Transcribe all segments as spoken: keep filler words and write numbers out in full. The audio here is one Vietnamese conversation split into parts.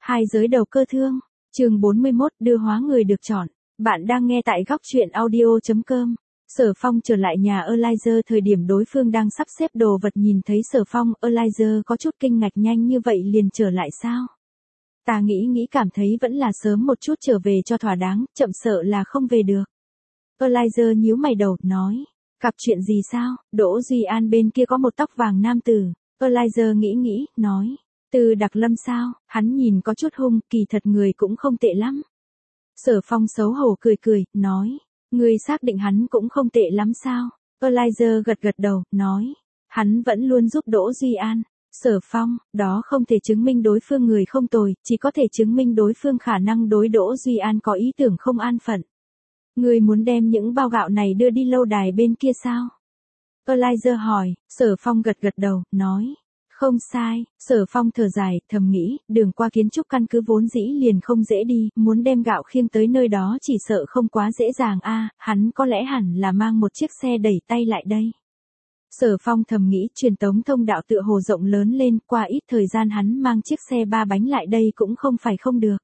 Hai giới đầu cơ thương, chương bốn mươi mốt đưa hóa người được chọn. Bạn đang nghe tại góc truyện audio chấm com. Sở Phong trở lại nhà Eliza thời điểm đối phương đang sắp xếp đồ vật, nhìn thấy Sở Phong, Eliza có chút kinh ngạc, nhanh như vậy liền trở lại sao? Ta nghĩ nghĩ cảm thấy vẫn là sớm một chút trở về cho thỏa đáng, chậm sợ là không về được. Eliza nhíu mày đầu, nói, gặp chuyện gì sao? Đỗ Duy An bên kia có một tóc vàng nam tử. Eliza nghĩ nghĩ, nói, Từ Đặc Lâm sao? Hắn nhìn có chút hung, kỳ thật người cũng không tệ lắm. Sở Phong xấu hổ cười cười, nói, ngươi xác định hắn cũng không tệ lắm sao? Eliza gật gật đầu, nói, hắn vẫn luôn giúp Đỗ Duy An. Sở Phong, đó không thể chứng minh đối phương người không tồi, chỉ có thể chứng minh đối phương khả năng đối Đỗ Duy An có ý tưởng không an phận. Ngươi muốn đem những bao gạo này đưa đi lâu đài bên kia sao? Eliza hỏi. Sở Phong gật gật đầu, nói, không sai. Sở Phong thở dài, thầm nghĩ, đường qua kiến trúc căn cứ vốn dĩ liền không dễ đi, muốn đem gạo khiêng tới nơi đó chỉ sợ không quá dễ dàng a. Hắn có lẽ hẳn là mang một chiếc xe đẩy tay lại đây. Sở Phong thầm nghĩ, truyền tống thông đạo tựa hồ rộng lớn lên, qua ít thời gian hắn mang chiếc xe ba bánh lại đây cũng không phải không được.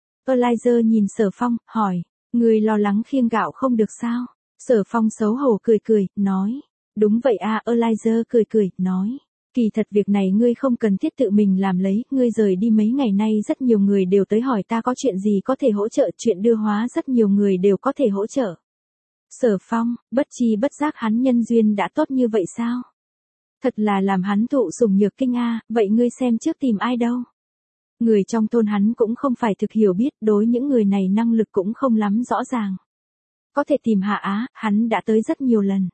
Eliza nhìn Sở Phong, hỏi, người lo lắng khiêng gạo không được sao? Sở Phong xấu hổ cười cười, nói, đúng vậy a. Eliza cười cười, nói, kỳ thật việc này ngươi không cần thiết tự mình làm lấy, ngươi rời đi mấy ngày nay rất nhiều người đều tới hỏi ta có chuyện gì có thể hỗ trợ, chuyện đưa hóa rất nhiều người đều có thể hỗ trợ. Sở Phong, bất chi bất giác hắn nhân duyên đã tốt như vậy sao? Thật là làm hắn thụ sủng nhược kinh a. Vậy ngươi xem trước tìm ai đâu? Người trong thôn hắn cũng không phải thực hiểu biết, đối những người này năng lực cũng không lắm rõ ràng. Có thể tìm Hạ Á, hắn đã tới rất nhiều lần.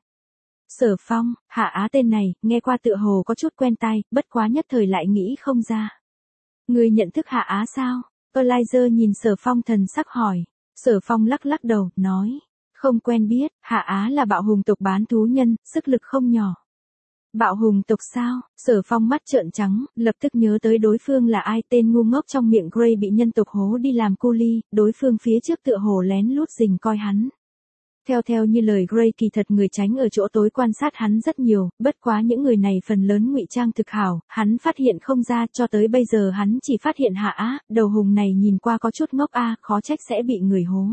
Sở Phong, Hạ Á tên này, nghe qua tựa hồ có chút quen tai, bất quá nhất thời lại nghĩ không ra. Ngươi nhận thức Hạ Á sao? Eliza nhìn Sở Phong thần sắc hỏi. Sở Phong lắc lắc đầu, nói, không quen biết. Hạ Á là bạo hùng tộc bán thú nhân, sức lực không nhỏ. Bạo hùng tộc sao? Sở Phong mắt trợn trắng, lập tức nhớ tới đối phương là ai, tên ngu ngốc trong miệng Gray bị nhân tộc hố đi làm cu li, đối phương phía trước tựa hồ lén lút rình coi hắn. Theo theo như lời Gray, kỳ thật người tránh ở chỗ tối quan sát hắn rất nhiều, bất quá những người này phần lớn ngụy trang thực hảo, hắn phát hiện không ra, cho tới bây giờ hắn chỉ phát hiện Hạ Á, đầu hùng này nhìn qua có chút ngốc a, khó trách sẽ bị người hố.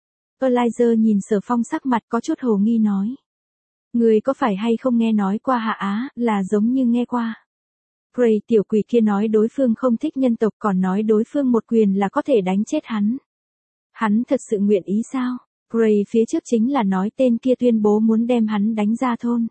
Eliza nhìn Sở Phong sắc mặt có chút hồ nghi, nói, người có phải hay không nghe nói qua Hạ Á, là giống như nghe qua. Gray tiểu quỷ kia nói đối phương không thích nhân tộc, còn nói đối phương một quyền là có thể đánh chết hắn. Hắn thật sự nguyện ý sao? Gray phía trước chính là nói tên kia tuyên bố muốn đem hắn đánh ra thôn.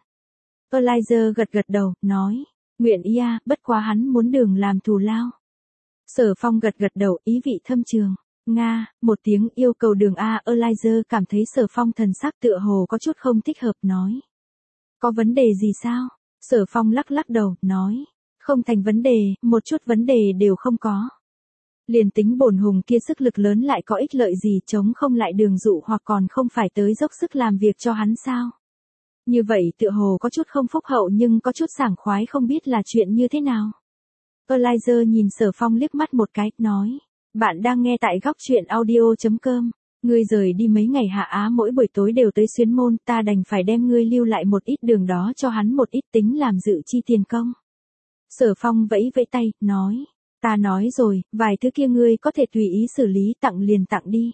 Eliza gật gật đầu, nói, nguyện ý a, bất quá hắn muốn đường làm thù lao. Sở Phong gật gật đầu, ý vị thâm trường. Nga, một tiếng yêu cầu đường a. Eliza cảm thấy Sở Phong thần sắc tựa hồ có chút không thích hợp, nói, có vấn đề gì sao? Sở Phong lắc lắc đầu, nói, không thành vấn đề, một chút vấn đề đều không có. Liền tính bổn hùng kia sức lực lớn lại có ích lợi gì, chống không lại đường dụ hoặc còn không phải tới dốc sức làm việc cho hắn sao? Như vậy tựa hồ có chút không phúc hậu nhưng có chút sảng khoái, không biết là chuyện như thế nào. Eliza nhìn Sở Phong liếc mắt một cái, nói, bạn đang nghe tại góc truyện audio chấm com. Ngươi rời đi mấy ngày Hạ Á mỗi buổi tối đều tới xuyến môn, ta đành phải đem ngươi lưu lại một ít đường đó cho hắn một ít tính làm dự chi tiền công. Sở Phong vẫy vẫy tay, nói, ta nói rồi, vài thứ kia ngươi có thể tùy ý xử lý, tặng liền tặng đi.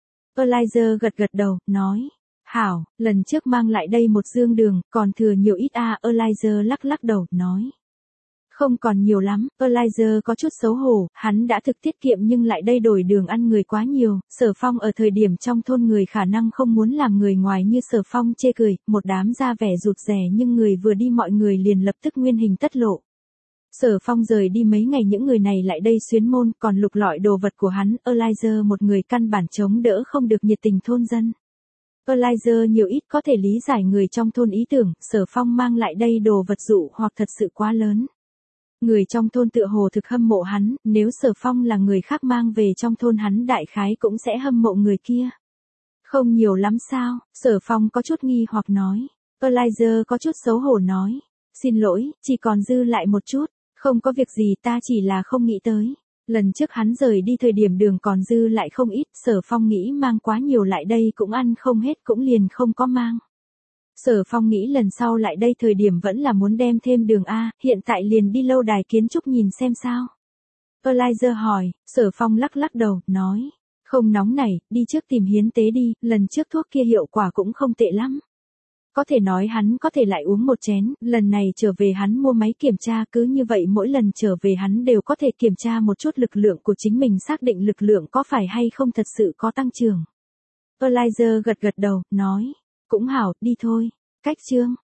Eliza gật gật đầu, nói, hảo, lần trước mang lại đây một dương đường, còn thừa nhiều ít a. Eliza lắc lắc đầu, nói, không còn nhiều lắm. Eliza có chút xấu hổ, hắn đã thực tiết kiệm nhưng lại đây đổi đường ăn người quá nhiều. Sở Phong ở thời điểm trong thôn người khả năng không muốn làm người ngoài như Sở Phong chê cười, một đám ra vẻ rụt rè nhưng người vừa đi mọi người liền lập tức nguyên hình tất lộ. Sở Phong rời đi mấy ngày những người này lại đây xuyến môn, còn lục lọi đồ vật của hắn, Eliza một người căn bản chống đỡ không được nhiệt tình thôn dân. Eliza nhiều ít có thể lý giải người trong thôn ý tưởng, Sở Phong mang lại đây đồ vật dụ hoặc thật sự quá lớn. Người trong thôn tựa hồ thực hâm mộ hắn, nếu Sở Phong là người khác mang về trong thôn hắn đại khái cũng sẽ hâm mộ người kia. Không nhiều lắm sao? Sở Phong có chút nghi hoặc nói. Eliza có chút xấu hổ nói, xin lỗi, chỉ còn dư lại một chút. Không có việc gì, ta chỉ là không nghĩ tới. Lần trước hắn rời đi thời điểm đường còn dư lại không ít, Sở Phong nghĩ mang quá nhiều lại đây cũng ăn không hết cũng liền không có mang. Sở Phong nghĩ lần sau lại đây thời điểm vẫn là muốn đem thêm đường A, hiện tại liền đi lâu đài kiến trúc nhìn xem sao. Eliza hỏi, Sở Phong lắc lắc đầu, nói. Không nóng này, đi trước tìm hiến tế đi, lần trước thuốc kia hiệu quả cũng không tệ lắm. Có thể nói hắn có thể lại uống một chén, lần này trở về hắn mua máy kiểm tra, cứ như vậy mỗi lần trở về hắn đều có thể kiểm tra một chút lực lượng của chính mình, xác định lực lượng có phải hay không thật sự có tăng trưởng. Eliza gật gật đầu, nói, cũng hảo, đi thôi. Cách chương